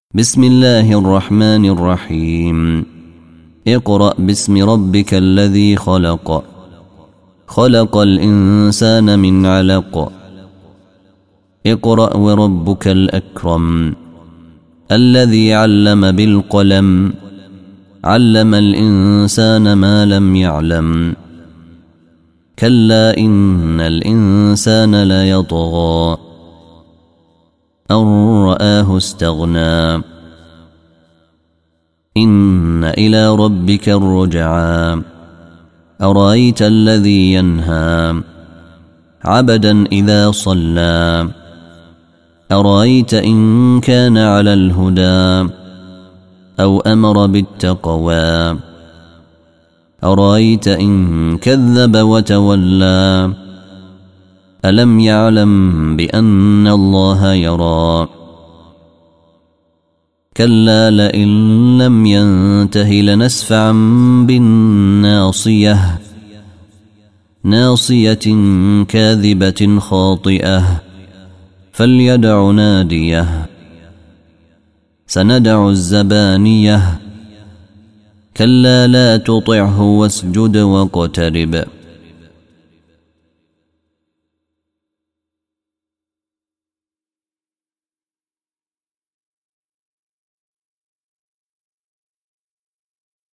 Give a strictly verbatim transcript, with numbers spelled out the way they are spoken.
بسم الله الرحمن الرحيم. اقرأ باسم ربك الذي خلق خلق الإنسان من علق اقرأ وربك الأكرم الذي علم بالقلم علم الإنسان ما لم يعلم كلا إن الإنسان ليطغى أن رآه استغنى إن إلى ربك الرجعى أرأيت الذي ينهى عبدا إذا صلى أرأيت إن كان على الهدى أو أمر بالتقوى أرأيت إن كذب وتولى ألم يعلم بأن الله يرى كلا لئن لم ينته لنسفعا بالناصية ناصية كاذبة خاطئة فليدع ناديه سندع الزبانية كلا لا تطعه واسجد واقترب